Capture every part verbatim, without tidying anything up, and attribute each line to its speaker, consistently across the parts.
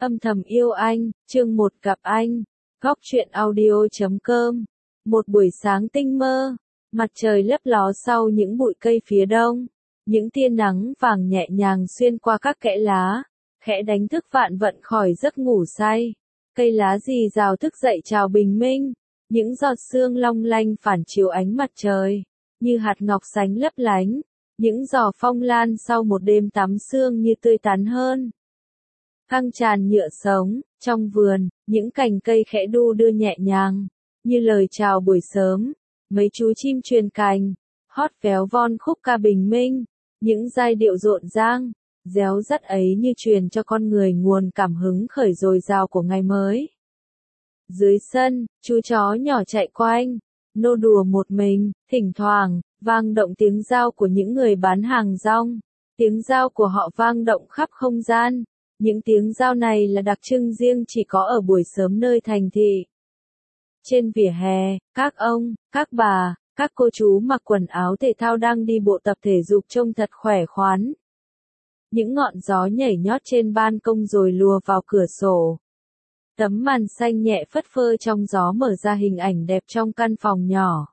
Speaker 1: Âm thầm yêu anh, chương một gặp anh. Góc truyện audio chấm com. Một buổi sáng tinh mơ, mặt trời lấp ló sau những bụi cây phía đông, những tia nắng vàng nhẹ nhàng xuyên qua các kẽ lá, khẽ đánh thức vạn vận khỏi giấc ngủ say. Cây lá rì rào thức dậy chào bình minh, những giọt sương long lanh phản chiếu ánh mặt trời, như hạt ngọc sánh lấp lánh, những giò phong lan sau một đêm tắm sương như tươi tắn hơn. Căng tràn nhựa sống, trong vườn, những cành cây khẽ đu đưa nhẹ nhàng, như lời chào buổi sớm, mấy chú chim truyền cành, hót véo von khúc ca bình minh, những giai điệu rộn rang, réo rắt ấy như truyền cho con người nguồn cảm hứng khởi dồi dào của ngày mới. Dưới sân, chú chó nhỏ chạy quanh, nô đùa một mình, thỉnh thoảng, vang động tiếng dao của những người bán hàng rong, tiếng dao của họ vang động khắp không gian. Những tiếng dao này là đặc trưng riêng chỉ có ở buổi sớm nơi thành thị. Trên vỉa hè, các ông, các bà, các cô chú mặc quần áo thể thao đang đi bộ tập thể dục trông thật khỏe khoắn. Những ngọn gió nhảy nhót trên ban công rồi lùa vào cửa sổ. Tấm màn xanh nhẹ phất phơ trong gió mở ra hình ảnh đẹp trong căn phòng nhỏ.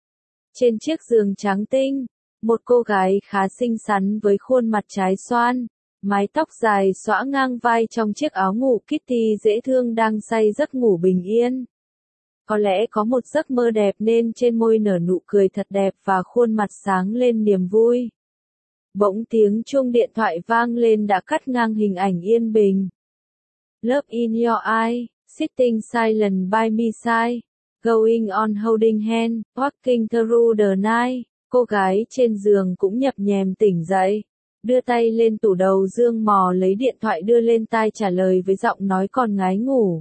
Speaker 1: Trên chiếc giường trắng tinh, một cô gái khá xinh xắn với khuôn mặt trái xoan, mái tóc dài xõa ngang vai trong chiếc áo ngủ Kitty dễ thương đang say giấc ngủ bình yên. Có lẽ có một giấc mơ đẹp nên trên môi nở nụ cười thật đẹp và khuôn mặt sáng lên niềm vui. Bỗng tiếng chuông điện thoại vang lên đã cắt ngang hình ảnh yên bình. Love in your eye, sitting silent by my side, going on holding hand, walking through the night. Cô gái trên giường cũng nhập nhèm tỉnh dậy, đưa tay lên tủ đầu giường mò lấy điện thoại đưa lên tai trả lời với giọng nói còn ngái ngủ.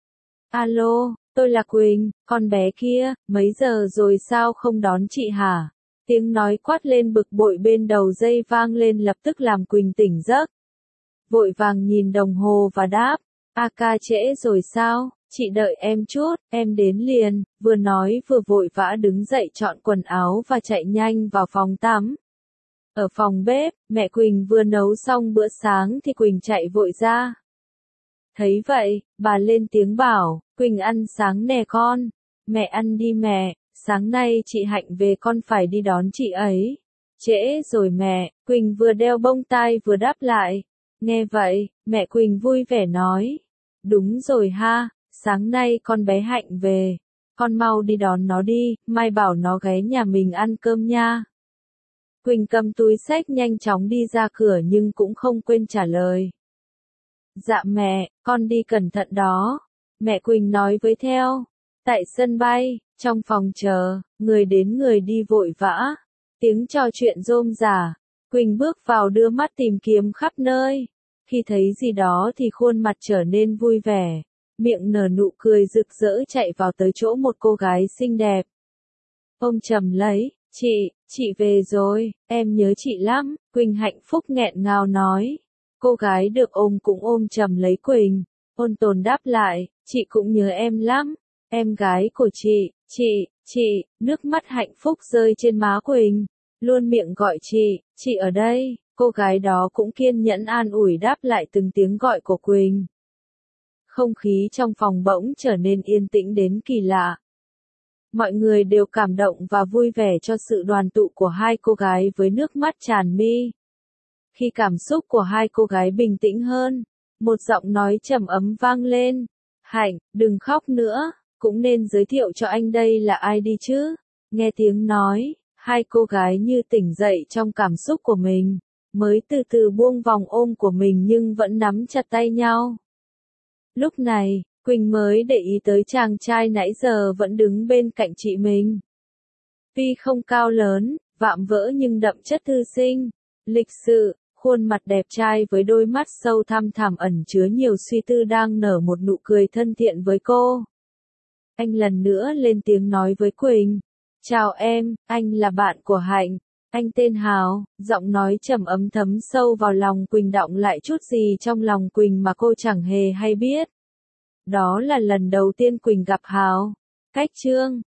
Speaker 1: Alo, tôi là Quỳnh, con bé kia, mấy giờ rồi sao không đón chị hả? Tiếng nói quát lên bực bội bên đầu dây vang lên lập tức làm Quỳnh tỉnh giấc. Vội vàng nhìn đồng hồ và đáp, a ca trễ rồi sao, chị đợi em chút, em đến liền, vừa nói vừa vội vã đứng dậy chọn quần áo và chạy nhanh vào phòng tắm. Ở phòng bếp, mẹ Quỳnh vừa nấu xong bữa sáng thì Quỳnh chạy vội ra. Thấy vậy, bà lên tiếng bảo, Quỳnh ăn sáng nè con. Mẹ ăn đi mẹ, sáng nay chị Hạnh về con phải đi đón chị ấy. Trễ rồi mẹ, Quỳnh vừa đeo bông tai vừa đáp lại. Nghe vậy, mẹ Quỳnh vui vẻ nói. Đúng rồi ha, sáng nay con bé Hạnh về. Con mau đi đón nó đi, mai bảo nó ghé nhà mình ăn cơm nha. Quỳnh cầm túi xách nhanh chóng đi ra cửa nhưng cũng không quên trả lời. Dạ mẹ, con đi cẩn thận đó. Mẹ Quỳnh nói với theo. Tại sân bay, trong phòng chờ, người đến người đi vội vã. Tiếng trò chuyện rôm rả. Quỳnh bước vào đưa mắt tìm kiếm khắp nơi. Khi thấy gì đó thì khuôn mặt trở nên vui vẻ. Miệng nở nụ cười rực rỡ chạy vào tới chỗ một cô gái xinh đẹp. Ôm chầm lấy. Chị, chị về rồi, em nhớ chị lắm, Quỳnh hạnh phúc nghẹn ngào nói. Cô gái được ôm cũng ôm chầm lấy Quỳnh, ôn tồn đáp lại, chị cũng nhớ em lắm, em gái của chị, chị, chị, nước mắt hạnh phúc rơi trên má Quỳnh, luôn miệng gọi chị, chị ở đây, cô gái đó cũng kiên nhẫn an ủi đáp lại từng tiếng gọi của Quỳnh. Không khí trong phòng bỗng trở nên yên tĩnh đến kỳ lạ. Mọi người đều cảm động và vui vẻ cho sự đoàn tụ của hai cô gái với nước mắt tràn mi. Khi cảm xúc của hai cô gái bình tĩnh hơn, một giọng nói trầm ấm vang lên. Hạnh, đừng khóc nữa, cũng nên giới thiệu cho anh đây là ai đi chứ. Nghe tiếng nói, hai cô gái như tỉnh dậy trong cảm xúc của mình, mới từ từ buông vòng ôm của mình nhưng vẫn nắm chặt tay nhau. Lúc này, Quỳnh mới để ý tới chàng trai nãy giờ vẫn đứng bên cạnh chị mình. Tuy không cao lớn, vạm vỡ nhưng đậm chất thư sinh, lịch sự, khuôn mặt đẹp trai với đôi mắt sâu thăm thẳm ẩn chứa nhiều suy tư đang nở một nụ cười thân thiện với cô. Anh lần nữa lên tiếng nói với Quỳnh. Chào em, anh là bạn của Hạnh, anh tên Hào, giọng nói trầm ấm thấm sâu vào lòng Quỳnh đọng lại chút gì trong lòng Quỳnh mà cô chẳng hề hay biết. Đó là lần đầu tiên Quỳnh gặp Hào. Cách chương